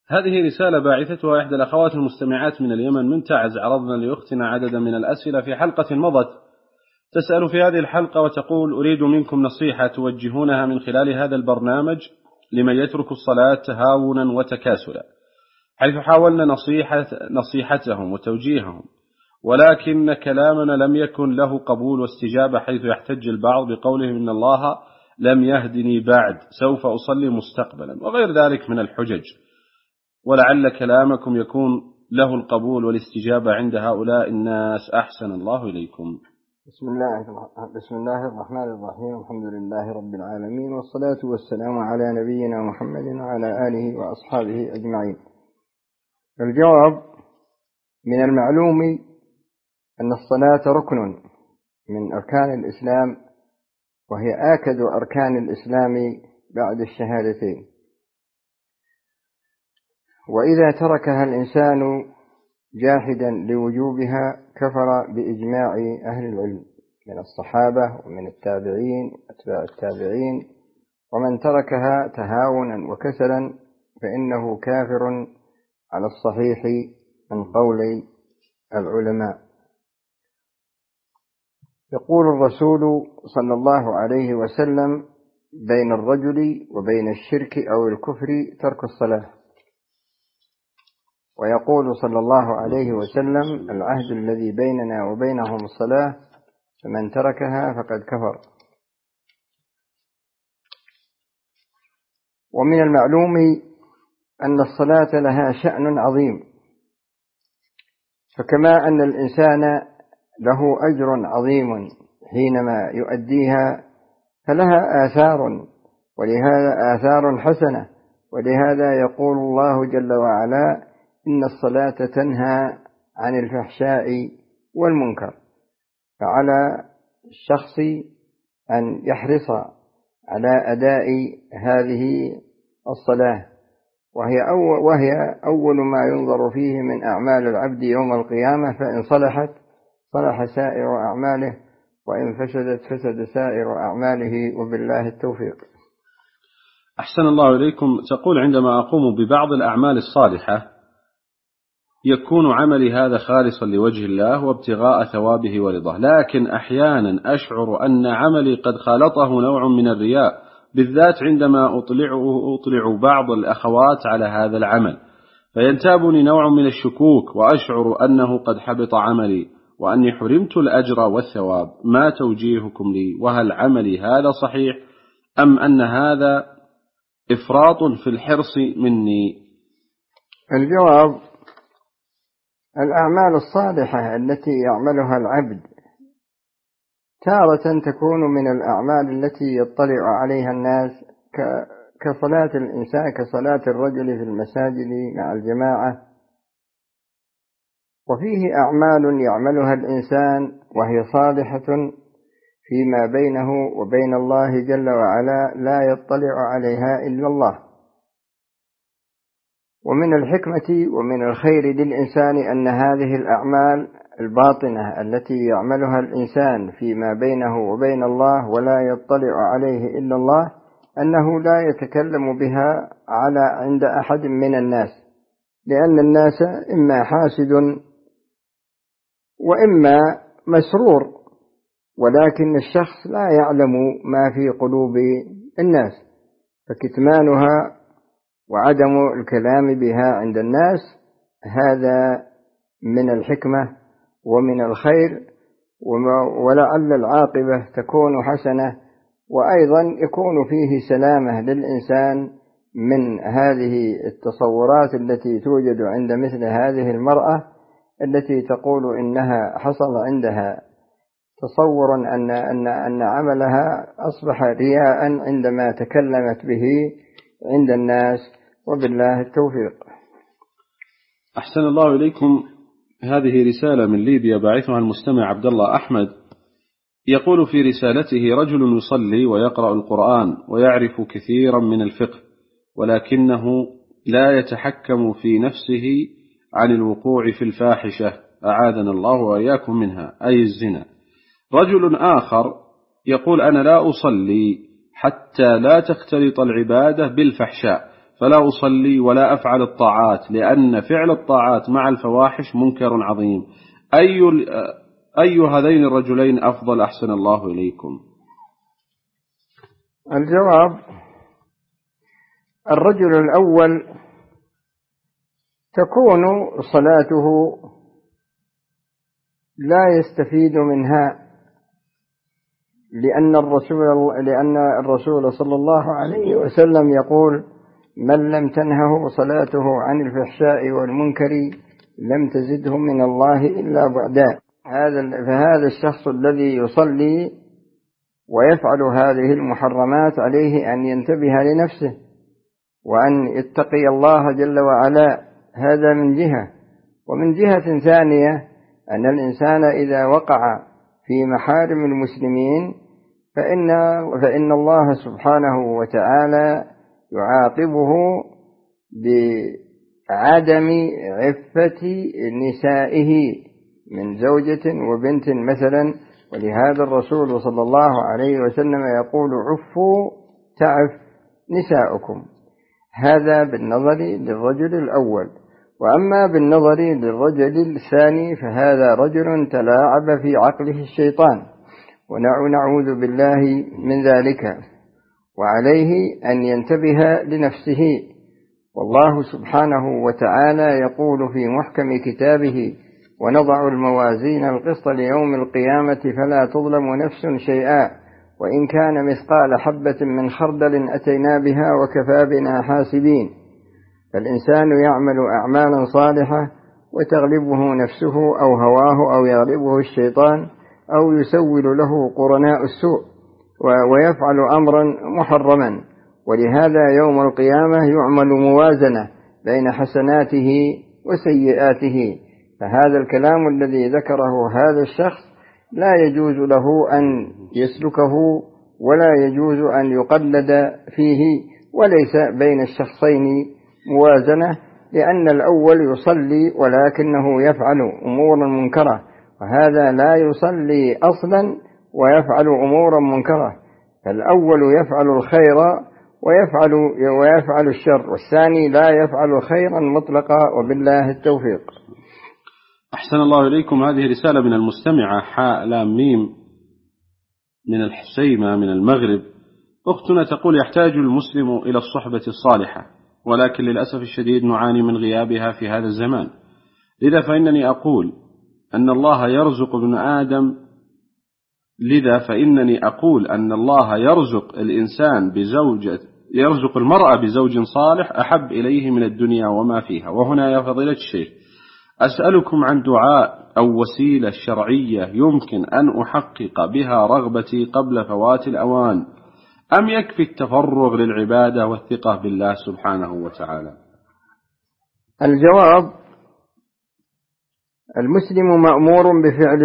هذه رسالة باعثتها إحدى الأخوات المستمعات من اليمن من تعز. عرضنا لأختنا عددا من الأسئلة في حلقة مضت، تسأل في هذه الحلقة وتقول: أريد منكم نصيحة توجهونها من خلال هذا البرنامج لمن يترك الصلاة تهاونا وتكاسلا، حيث حاولنا نصيحتهم وتوجيههم، ولكن كلامنا لم يكن له قبول واستجابة، حيث يحتج البعض بقولهم إن الله لم يهدني بعد، سوف أصلي مستقبلا، وغير ذلك من الحجج، ولعل كلامكم يكون له القبول والاستجابة عند هؤلاء الناس. أحسن الله إليكم. بسم الله الرحمن الرحيم. الحمد لله رب العالمين، والصلاة والسلام على نبينا محمد وعلى آله وأصحابه أجمعين. الجواب: من المعلوم أن الصلاة ركن من أركان الإسلام، وهي آكد أركان الإسلام بعد الشهادتين، وإذا تركها الإنسان جاحدا لوجوبها كفر بإجماع أهل العلم من الصحابة ومن التابعين وأتباع التابعين، ومن تركها تهاونا وكسلا فإنه كافر على الصحيح من قول العلماء. يقول الرسول صلى الله عليه وسلم: بين الرجل وبين الشرك أو الكفر ترك الصلاة. ويقول صلى الله عليه وسلم: العهد الذي بيننا وبينهم الصلاة، فمن تركها فقد كفر. ومن المعلوم أن الصلاة لها شأن عظيم، فكما أن الإنسان له أجر عظيم حينما يؤديها، فلها آثار، ولهذا آثار حسنة، ولهذا يقول الله جل وعلا: إن الصلاة تنهى عن الفحشاء والمنكر. فعلى الشخص أن يحرص على أداء هذه الصلاة، وهي أول ما ينظر فيه من أعمال العبد يوم القيامة، فإن صلحت صلح سائر أعماله، وإن فسدت فسد سائر أعماله، وبالله التوفيق. أحسن الله إليكم. تقول: عندما أقوم ببعض الأعمال الصالحة يكون عملي هذا خالصا لوجه الله وابتغاء ثوابه ورضاه، لكن أحيانا أشعر أن عملي قد خالطه نوع من الرياء، بالذات عندما أطلع بعض الأخوات على هذا العمل، فينتابني نوع من الشكوك، وأشعر أنه قد حبط عملي وأني حرمت الأجر والثواب. ما توجيهكم لي؟ وهل عملي هذا صحيح أم أن هذا إفراط في الحرص مني؟ الجواب: الأعمال الصالحة التي يعملها العبد تارة تكون من الأعمال التي يطلع عليها الناس، كصلاة الإنسان، كصلاة الرجل في المساجد مع الجماعة، وفيه أعمال يعملها الإنسان وهي صالحة فيما بينه وبين الله جل وعلا لا يطلع عليها إلا الله. ومن الحكمة ومن الخير للإنسان أن هذه الأعمال الباطنة التي يعملها الإنسان فيما بينه وبين الله ولا يطلع عليه إلا الله، أنه لا يتكلم بها عند أحد من الناس، لأن الناس إما حاسد وإما مسرور، ولكن الشخص لا يعلم ما في قلوب الناس، فكتمانها وعدم الكلام بها عند الناس هذا من الحكمة ومن الخير، ولعل العاقبة تكون حسنة، وأيضا يكون فيه سلامة للإنسان من هذه التصورات التي توجد عند مثل هذه المرأة التي تقول إنها حصل عندها تصور أن عملها أصبح رياء عندما تكلمت به عند الناس، وبالله التوفيق. أحسن الله إليكم. هذه رسالة من ليبيا باعثها المستمع عبد الله أحمد، يقول في رسالته: رجل يصلي ويقرأ القرآن ويعرف كثيرا من الفقه، ولكنه لا يتحكم في نفسه عن الوقوع في الفاحشة، أعاذنا الله وإياكم منها، أي الزنا. رجل آخر يقول: أنا لا أصلي حتى لا تختلط العبادة بالفحشاء، فلا أصلي ولا أفعل الطاعات، لأن فعل الطاعات مع الفواحش منكر عظيم. أي هذين الرجلين أفضل أحسن الله إليكم؟ الجواب: الرجل الأول تكون صلاته لا يستفيد منها، لأن الرسول صلى الله عليه وسلم يقول: من لم تنهه صلاته عن الفحشاء والمنكر لم تزده من الله إلا بعدا. فهذا الشخص الذي يصلي ويفعل هذه المحرمات عليه أن ينتبه لنفسه وأن يتقي الله جل وعلا، هذا من جهة. ومن جهة ثانية أن الإنسان إذا وقع في محارم المسلمين فإن الله سبحانه وتعالى يعاقبه بعدم عفة نسائه من زوجة وبنت مثلا. ولهذا الرسول صلى الله عليه وسلم يقول: عفوا تعف نساؤكم. هذا بالنظر للرجل الأول. وأما بالنظر للرجل الثاني فهذا رجل تلاعب في عقله الشيطان، ونعوذ بالله من ذلك، وعليه أن ينتبه لنفسه. والله سبحانه وتعالى يقول في محكم كتابه: ونضع الموازين القسط ليوم القيامة فلا تظلم نفس شيئا وإن كان مثقال حبة من خردل أتينا بها وكفى بنا حاسبين. فالإنسان يعمل أعمالا صالحة وتغلبه نفسه أو هواه أو يغلبه الشيطان أو يسول له قرناء السوء ويفعل أمرا محرما. ولهذا يوم القيامة يعمل موازنة بين حسناته وسيئاته. فهذا الكلام الذي ذكره هذا الشخص لا يجوز له أن يسلكه ولا يجوز أن يقلد فيه، وليس بين الشخصين موازنة، لأن الأول يصلي ولكنه يفعل أمورا منكرة، وهذا لا يصلي أصلا ويفعل أمورا منكرة. فالأول يفعل الخير ويفعل الشر، والثاني لا يفعل خيرا مطلقا، وبالله التوفيق. أحسن الله إليكم. هذه رسالة من المستمعة حاء لام ميم من الحسيمة من المغرب. أختنا تقول: يحتاج المسلم إلى الصحبة الصالحة، ولكن للأسف الشديد نعاني من غيابها في هذا الزمان. لذا فإنني أقول أن الله يرزق ابن آدم أن الله يرزق المرأة بزوج صالح أحب إليه من الدنيا وما فيها. وهنا يا فضيلة الشيخ أسألكم عن دعاء أو وسيلة شرعية يمكن أن أحقق بها رغبتي قبل فوات الأوان، أم يكفي التفرغ للعبادة والثقة بالله سبحانه وتعالى؟ الجواب: المسلم مأمور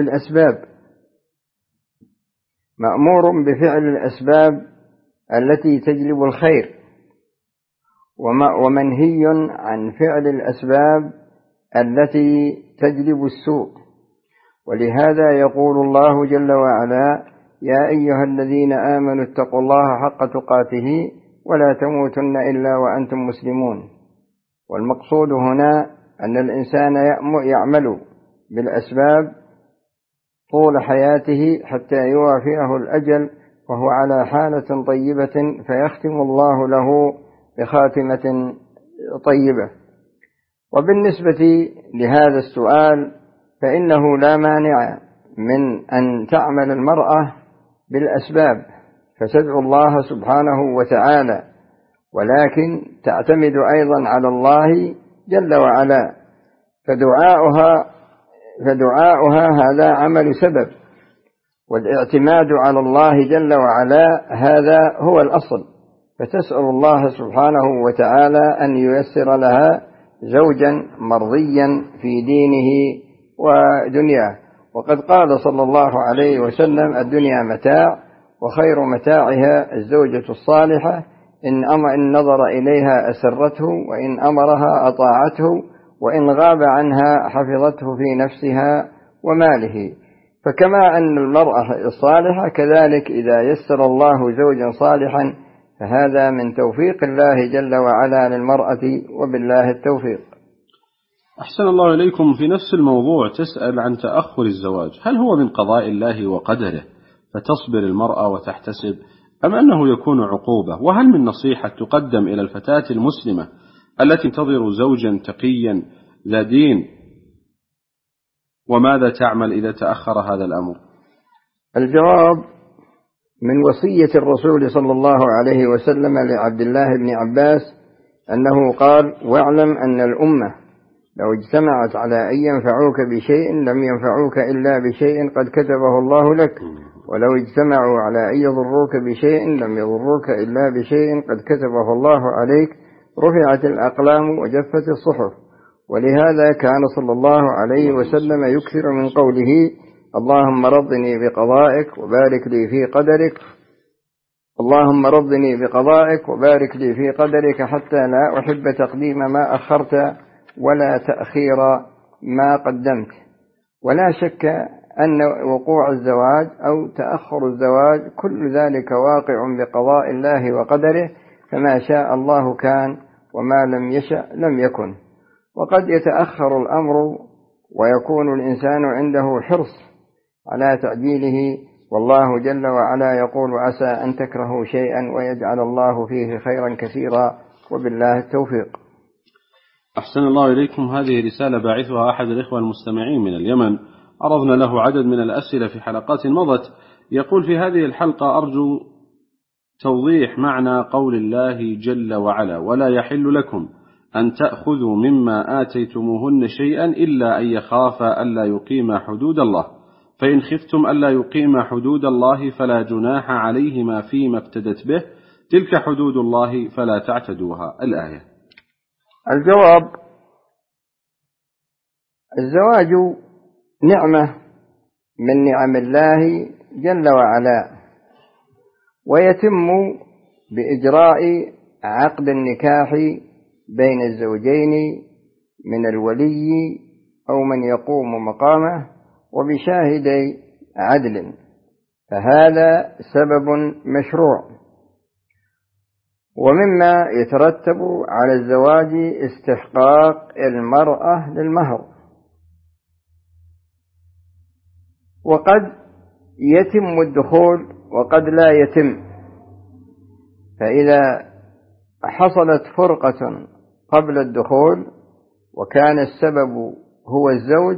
بفعل الأسباب التي تجلب الخير، ومنهي عن فعل الأسباب التي تجلب السوء. ولهذا يقول الله جل وعلا: يا أيها الذين آمنوا اتقوا الله حق تقاته ولا تموتن إلا وأنتم مسلمون. والمقصود هنا أن الإنسان يعمل بالأسباب طول حياته حتى يوافيه الأجل وهو على حالة طيبة، فيختم الله له بخاتمة طيبة. وبالنسبة لهذا السؤال فإنه لا مانع من أن تعمل المرأة بالأسباب فتدعو الله سبحانه وتعالى، ولكن تعتمد أيضا على الله جل وعلا، فدعاؤها هذا عمل سبب، والاعتماد على الله جل وعلا هذا هو الأصل. فتسأل الله سبحانه وتعالى أن ييسر لها زوجا مرضيا في دينه ودنياه. وقد قال صلى الله عليه وسلم: الدنيا متاع وخير متاعها الزوجة الصالحة، إن نظر إليها أسرته وإن أمرها أطاعته وإن غاب عنها حفظته في نفسها وماله. فكما أن المرأة الصالحة كذلك إذا يسر الله زوجا صالحا فهذا من توفيق الله جل وعلا للمرأة، وبالله التوفيق. أحسن الله إليكم. في نفس الموضوع تسأل عن تأخر الزواج، هل هو من قضاء الله وقدره فتصبر المرأة وتحتسب، أم أنه يكون عقوبة؟ وهل من نصيحة تقدم إلى الفتاة المسلمة التي تنتظر زوجا تقيا ذا دين، وماذا تعمل إذا تأخر هذا الأمر؟ الجواب: من وصية الرسول صلى الله عليه وسلم لعبد الله بن عباس أنه قال: واعلم أن الأمة لو اجتمعت على أن ينفعوك بشيء لم ينفعوك إلا بشيء قد كتبه الله لك، ولو اجتمعوا على أن يضروك بشيء لم يضروك إلا بشيء قد كتبه الله عليك، رفعت الأقلام وجفت الصحف. ولهذا كان صلى الله عليه وسلم يكثر من قوله: اللهم رضني بقضائك وبارك لي في قدرك، اللهم رضني بقضائك وبارك لي في قدرك، حتى لا أحب تقديم ما أخرت ولا تأخير ما قدمت. ولا شك أن وقوع الزواج أو تأخر الزواج كل ذلك واقع بقضاء الله وقدره، فما شاء الله كان وما لم يشأ لم يكن. وقد يتأخر الأمر ويكون الإنسان عنده حرص على تعجيله، والله جل وعلا يقول: عسى أن تكرهوا شيئا ويجعل الله فيه خيرا كثيرا، وبالله التوفيق. أحسن الله إليكم. هذه رسالة باعثها أحد الإخوة المستمعين من اليمن، عرضنا له عدد من الأسئلة في حلقات مضت. يقول: في هذه الحلقة أرجو توضيح معنى قول الله جل وعلا: ولا يحل لكم أن تأخذوا مما آتيتموهن شيئا إلا أن يخافا ألا يقيما حدود الله، فإن خفتم ألا يقيما حدود الله فلا جناح عليهما فيما افتدت به، تلك حدود الله فلا تعتدوها. الآية. الجواب: الزواج نعمة من نعم الله جل وعلا، ويتم بإجراء عقد النكاح بين الزوجين من الولي أو من يقوم مقامه وبشاهدي عدل، فهذا سبب مشروع. ومما يترتب على الزواج استحقاق المرأة للمهر، وقد يتم الدخول وقد لا يتم. فإذا حصلت فرقة قبل الدخول وكان السبب هو الزوج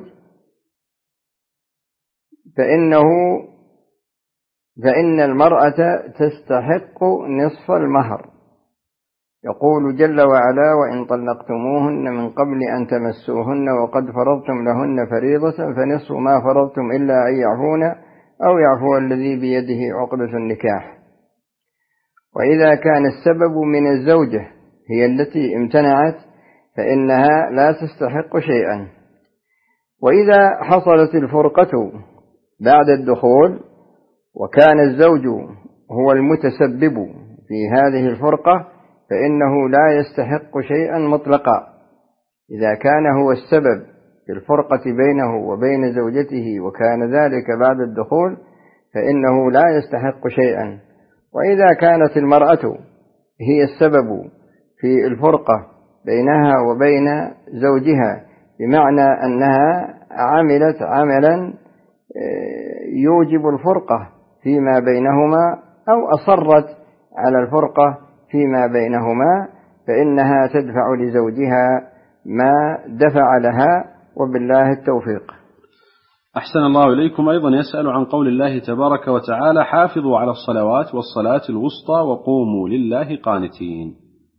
فإن المرأة تستحق نصف المهر. يقول جل وعلا: وإن طلقتموهن من قبل أن تمسوهن وقد فرضتم لهن فريضة فنصف ما فرضتم إلا أن يعفون أو يعفو الذي بيده عقدة النكاح. وإذا كان السبب من الزوجة هي التي امتنعت فإنها لا تستحق شيئا. وإذا حصلت الفرقة بعد الدخول وكان الزوج هو المتسبب في هذه الفرقة فإنه لا يستحق شيئا مطلقا. إذا كان هو السبب في الفرقة بينه وبين زوجته وكان ذلك بعد الدخول فإنه لا يستحق شيئا. وإذا كانت المرأة هي السبب في الفرقة بينها وبين زوجها، بمعنى أنها عملت عملا يوجب الفرقة فيما بينهما أو أصرت على الفرقة فيما بينهما، فإنها تدفع لزوجها ما دفع لها، وبالله التوفيق. أحسن الله إليكم. أيضا يسأل عن قول الله تبارك وتعالى: حافظوا على الصلوات والصلاة الوسطى وقوموا لله قانتين.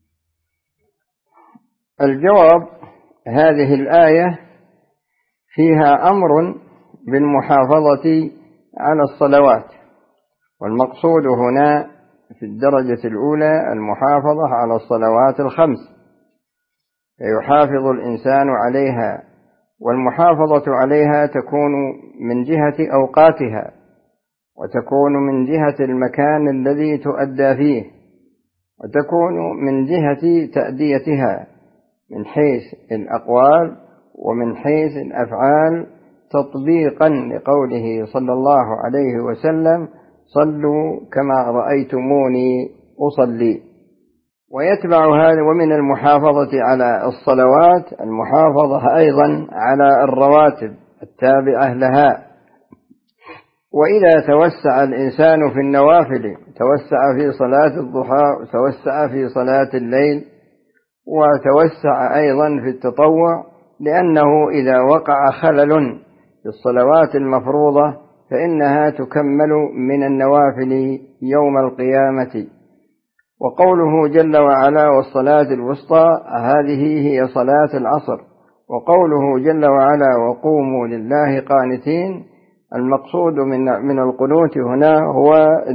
الجواب: هذه الآية فيها أمر بالمحافظة على الصلوات، والمقصود هنا في الدرجة الأولى المحافظة على الصلوات الخمس، فيحافظ الإنسان عليها، والمحافظة عليها تكون من جهة أوقاتها، وتكون من جهة المكان الذي تؤدى فيه، وتكون من جهة تأديتها من حيث الأقوال ومن حيث الأفعال، تطبيقا لقوله صلى الله عليه وسلم: صلوا كما رأيتموني أصلي. ويتبع هذا ومن المحافظة على الصلوات المحافظة أيضا على الرواتب التابعة لها. وإذا توسع الإنسان في النوافل توسع في صلاة الضحى وتوسع في صلاة الليل وتوسع أيضا في التطوع، لأنه إذا وقع خلل في الصلوات المفروضة فإنها تكمل من النوافل يوم القيامة. وقوله جل وعلا والصلاة الوسطى هذه هي صلاة العصر. وقوله جل وعلا وقوموا لله قانتين المقصود من القنوت هنا هو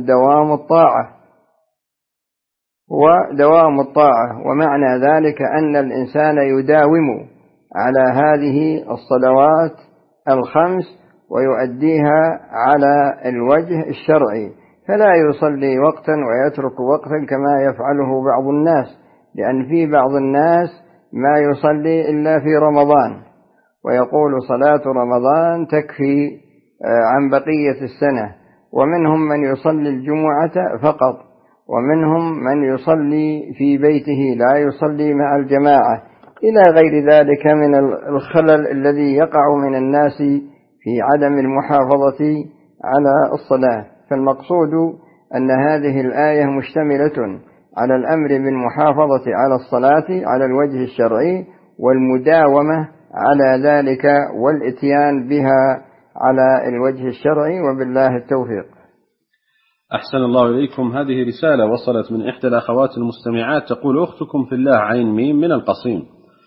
دوام الطاعة. ومعنى ذلك أن الإنسان يداوم على هذه الصلوات الخمس ويؤديها على الوجه الشرعي، فلا يصلي وقتا ويترك وقتا كما يفعله بعض الناس، لأن في بعض الناس ما يصلي إلا في رمضان ويقول صلاة رمضان تكفي عن بقية السنة، ومنهم من يصلي الجمعة فقط، ومنهم من يصلي في بيته لا يصلي مع الجماعة، إلى غير ذلك من الخلل الذي يقع من الناس في عدم المحافظة على الصلاة. فالمقصود أن هذه الآية مشتملة على الأمر بالمحافظة على الصلاة على الوجه الشرعي والمداومة على ذلك والإتيان بها على الوجه الشرعي، وبالله التوفيق. أحسن الله إليكم. هذه رسالة وصلت من إحدى الأخوات المستمعات تقول: أختكم في الله عين ميم من القصيم.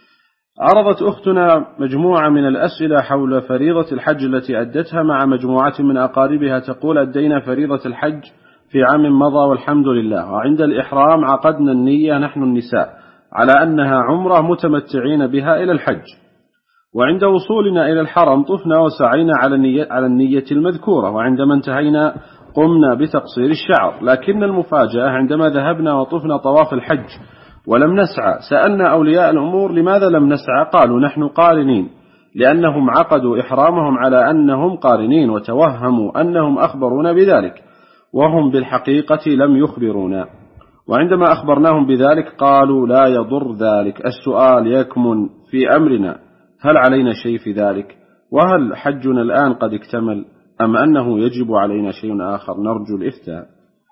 عرضت أختنا مجموعة من الأسئلة حول فريضة الحج التي أدتها مع مجموعة من أقاربها. تقول: أدينا فريضة الحج في عام مضى والحمد لله، وعند الإحرام عقدنا النية نحن النساء على أنها عمرة متمتعين بها إلى الحج، وعند وصولنا إلى الحرم طفنا وسعينا على النية المذكورة، وعندما انتهينا قمنا بتقصير الشعر. لكن المفاجأة عندما ذهبنا وطفنا طواف الحج ولم نسعى سألنا أولياء الأمور لماذا لم نسعى؟ قالوا: نحن قارنين، لأنهم عقدوا إحرامهم على أنهم قارنين وتوهموا أنهم أخبرونا بذلك وهم بالحقيقة لم يخبرونا، وعندما أخبرناهم بذلك قالوا لا يضر ذلك. السؤال يكمن في أمرنا: هل علينا شيء في ذلك؟ وهل حجنا الآن قد اكتمل أم أنه يجب علينا شيء آخر؟ نرجو الإفتاء.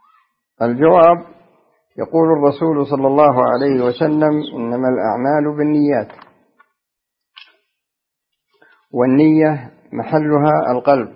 الجواب: يقول الرسول صلى الله عليه وسلم: إنما الأعمال بالنيات، والنية محلها القلب،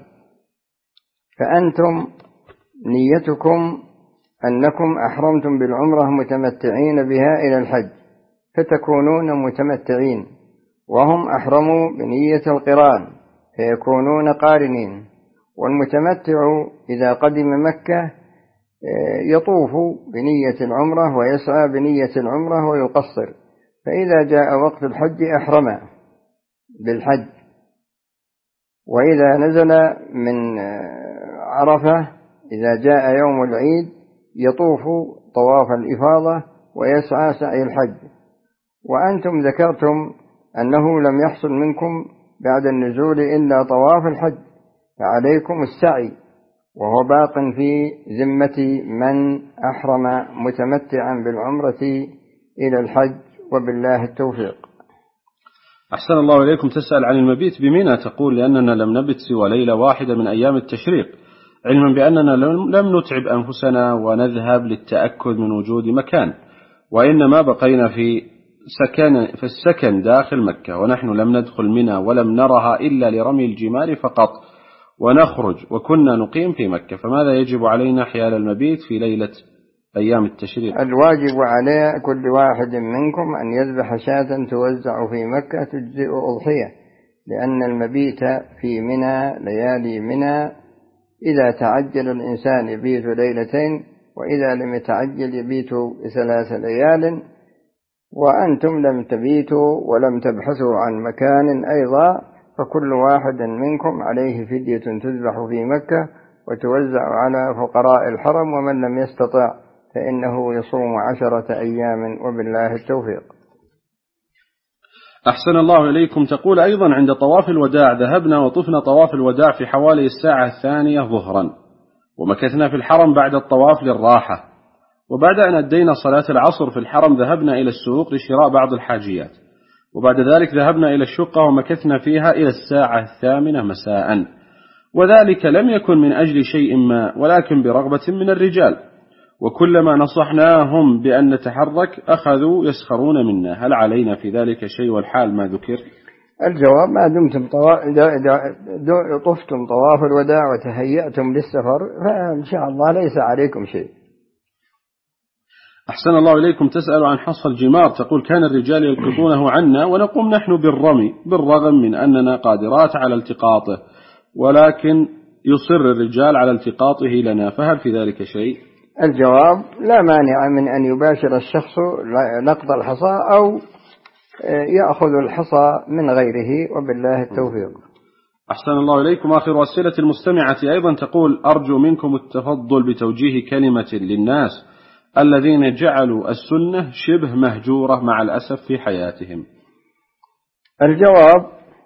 فأنتم نيتكم أنكم أحرمتم بالعمرة متمتعين بها إلى الحج فتكونون متمتعين، وهم أحرموا بنية القران فيكونون قارنين. والمتمتع إذا قدم مكة يطوف بنية العمرة ويسعى بنية العمرة ويقصر، فإذا جاء وقت الحج أحرم بالحج، وإذا نزل من عرفة إذا جاء يوم العيد يطوف طواف الإفاضة ويسعى سعي الحج. وأنتم ذكرتم أنه لم يحصل منكم بعد النزول إلا طواف الحج، فعليكم السعي، وهو باق في ذمة من أحرم متمتعا بالعمرة إلى الحج، وبالله التوفيق. أحسن الله إليكم. تسأل عن المبيت بمنى، تقول: لأننا لم نبت سوى ليلة واحدة من أيام التشريق، علما بأننا لم نتعب أنفسنا ونذهب للتأكد من وجود مكان، وإنما بقينا في السكن داخل مكة، ونحن لم ندخل منى ولم نرها إلا لرمي الجمار فقط ونخرج، وكنا نقيم في مكة، فماذا يجب علينا حيال المبيت في ليلة أيام التشريق؟ الواجب على كل واحد منكم أن يذبح شاة توزع في مكة تجزئ أضحية، لأن المبيت في منى ليالي منى إذا تعجل الإنسان يبيت ليلتين، وإذا لم يتعجل يبيت 3 ليال، وأنتم لم تبيتوا ولم تبحثوا عن مكان أيضا، فكل واحد منكم عليه فدية تذبح في مكة وتوزع على فقراء الحرم، ومن لم يستطع فإنه يصوم 10 أيام، وبالله التوفيق. أحسن الله إليكم. تقول أيضا: عند طواف الوداع ذهبنا وطفنا طواف الوداع في حوالي الساعة 2 ظهرا، ومكثنا في الحرم بعد الطواف للراحة، وبعد أن أدينا صلاة العصر في الحرم ذهبنا إلى السوق لشراء بعض الحاجيات، وبعد ذلك ذهبنا إلى الشقة ومكثنا فيها إلى 8:00 مساء، وذلك لم يكن من أجل شيء ما ولكن برغبة من الرجال، وكلما نصحناهم بأن نتحرك أخذوا يسخرون منا. هل علينا في ذلك شيء والحال ما ذكر؟ الجواب: ما دمتم طفتم طواف الوداع وتهيأتم للسفر فإن شاء الله ليس عليكم شيء. أحسن الله إليكم. تسأل عن حص الجمار، تقول: كان الرجال يلقطونه عنا ونقوم نحن بالرمي بالرغم من أننا قادرات على التقاطه، ولكن يصر الرجال على التقاطه لنا، فهل في ذلك شيء؟ الجواب: لا مانع من أن يباشر الشخص لقط الحصى أو يأخذ الحصى من غيره، وبالله التوفيق. أحسن الله إليكم. آخر أسئلة المستمعة أيضا تقول: أرجو منكم التفضل بتوجيه كلمة للناس الذين جعلوا السنة شبه مهجورة مع الأسف في حياتهم. الجواب: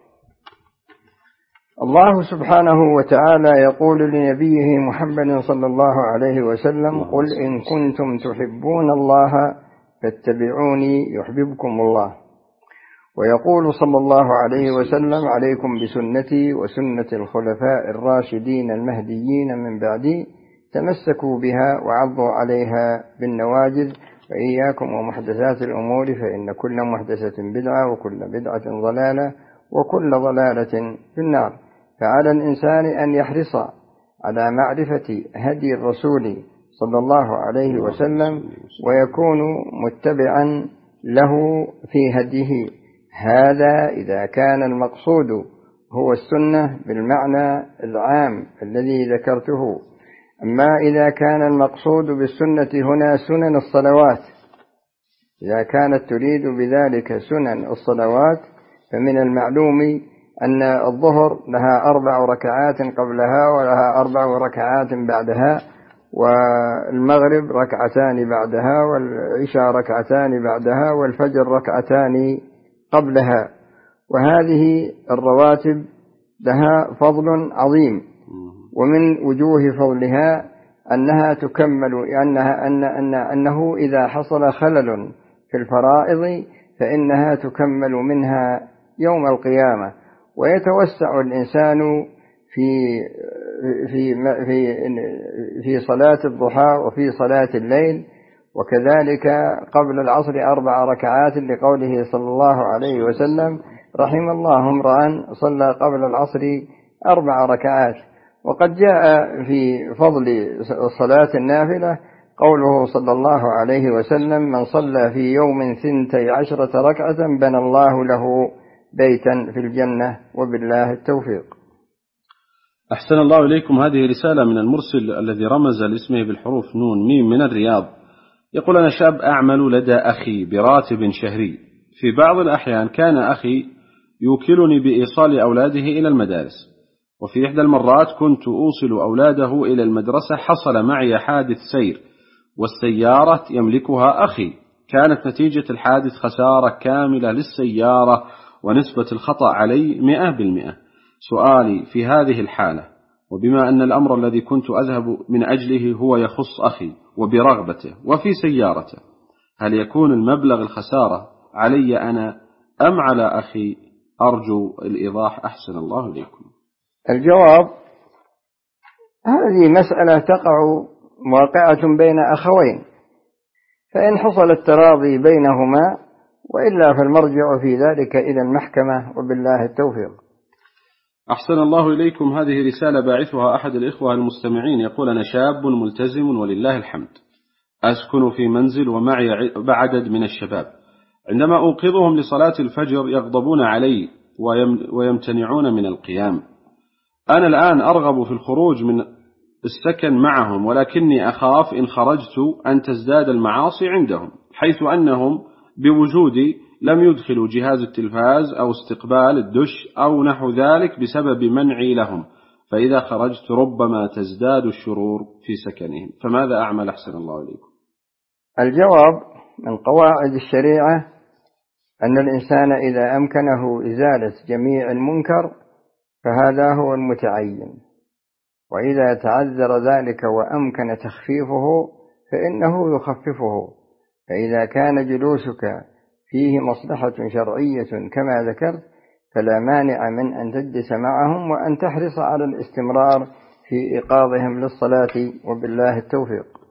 الله سبحانه وتعالى يقول لنبيه محمد صلى الله عليه وسلم: قل إن كنتم تحبون الله فاتبعوني يحببكم الله. ويقول صلى الله عليه وسلم: عليكم بسنتي وسنة الخلفاء الراشدين المهديين من بعدي، تمسكوا بها وعضوا عليها بالنواجذ، وإياكم ومحدثات الأمور فإن كل محدثة بدعة وكل بدعة ضلالة وكل ضلالة في النار. فعلى الإنسان أن يحرص على معرفة هدي الرسول صلى الله عليه وسلم ويكون متبعا له في هديه، هذا إذا كان المقصود هو السنة بالمعنى العام الذي ذكرته. أما إذا كان المقصود بالسنة هنا سنن الصلوات، إذا كانت تريد بذلك سنن الصلوات، فمن المعلوم أن الظهر لها 4 ركعات قبلها ولها 4 ركعات بعدها، والمغرب 2 ركعات بعدها، والعشاء 2 ركعات بعدها، والفجر 2 ركعات قبلها. وهذه الرواتب لها فضل عظيم، ومن وجوه فضلها أنها تكمل، أنه إذا حصل خلل في الفرائض فإنها تكمل منها يوم القيامة. ويتوسع الإنسان في صلاة الضحى وفي صلاة الليل، وكذلك قبل العصر 4 ركعات لقوله صلى الله عليه وسلم: رحم الله امرأ صلى قبل العصر 4 ركعات. وقد جاء في فضل صلاة النافلة قوله صلى الله عليه وسلم: من صلى في يوم 12 ركعة بنى الله له بيتا في الجنة، وبالله التوفيق. أحسن الله إليكم. هذه رسالة من المرسل الذي رمز لاسمه بالحروف نون ميم من الرياض، يقول: أنا شاب أعمل لدى أخي براتب شهري، في بعض الأحيان كان أخي يوكلني بإيصال أولاده إلى المدارس، وفي إحدى المرات كنت أوصل أولاده إلى المدرسة، حصل معي حادث سير والسيارة يملكها أخي، كانت نتيجة الحادث خسارة كاملة للسيارة ونسبة الخطأ علي 100%. سؤالي في هذه الحالة، وبما أن الأمر الذي كنت أذهب من أجله هو يخص أخي وبرغبته وفي سيارته، هل يكون المبلغ الخسارة علي أنا أم على أخي؟ أرجو الإيضاح أحسن الله إليكم. الجواب: هذه مسألة تقع واقعة بين أخوين، فإن حصل التراضي بينهما، وإلا فالمرجع في ذلك إلى المحكمة، وبالله التوفيق. أحسن الله إليكم. هذه رسالة باعثها أحد الإخوة المستمعين، يقول: أنا شاب ملتزم ولله الحمد، أسكن في منزل ومعي عدد من الشباب، عندما أوقظهم لصلاة الفجر يغضبون علي ويمتنعون من القيام. أنا الآن أرغب في الخروج من السكن معهم، ولكني أخاف إن خرجت أن تزداد المعاصي عندهم، حيث أنهم بوجودي لم يدخلوا جهاز التلفاز أو استقبال الدش أو نحو ذلك بسبب منعي لهم، فإذا خرجت ربما تزداد الشرور في سكنهم، فماذا أعمل أحسن الله إليكم؟ الجواب: من قواعد الشريعة أن الإنسان إذا أمكنه إزالة جميع المنكر فهذا هو المتعين، وإذا تعذر ذلك وأمكن تخفيفه فإنه يخففه. فإذا كان جلوسك فيه مصلحة شرعية كما ذكرت فلا مانع من أن تجلس معهم وأن تحرص على الاستمرار في إيقاظهم للصلاة، وبالله التوفيق.